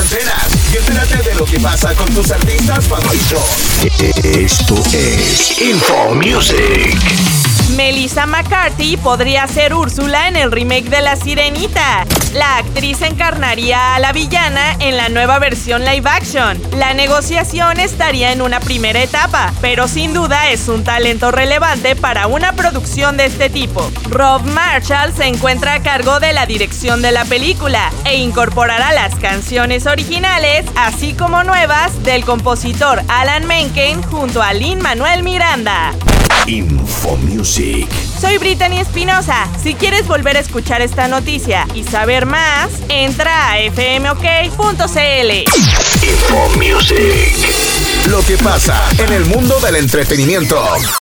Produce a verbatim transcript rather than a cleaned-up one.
antenas y entérate de lo que pasa con tus artistas favoritos. Esto es Info Music. Melissa McCarthy podría ser Úrsula en el remake de La Sirenita. La actriz encarnaría a la villana en la nueva versión live action. La negociación estaría en una primera etapa, pero sin duda es un talento relevante para una producción de este tipo. Rob Marshall se encuentra a cargo de la dirección de la película e incorporará las canciones originales, así como nuevas, del compositor Alan Menken junto a Lin-Manuel Miranda. Info Music. Soy Brittany Espinosa. Si quieres volver a escuchar esta noticia y saber más, entra a f m o k punto c l. Info Music. Lo que pasa en el mundo del entretenimiento.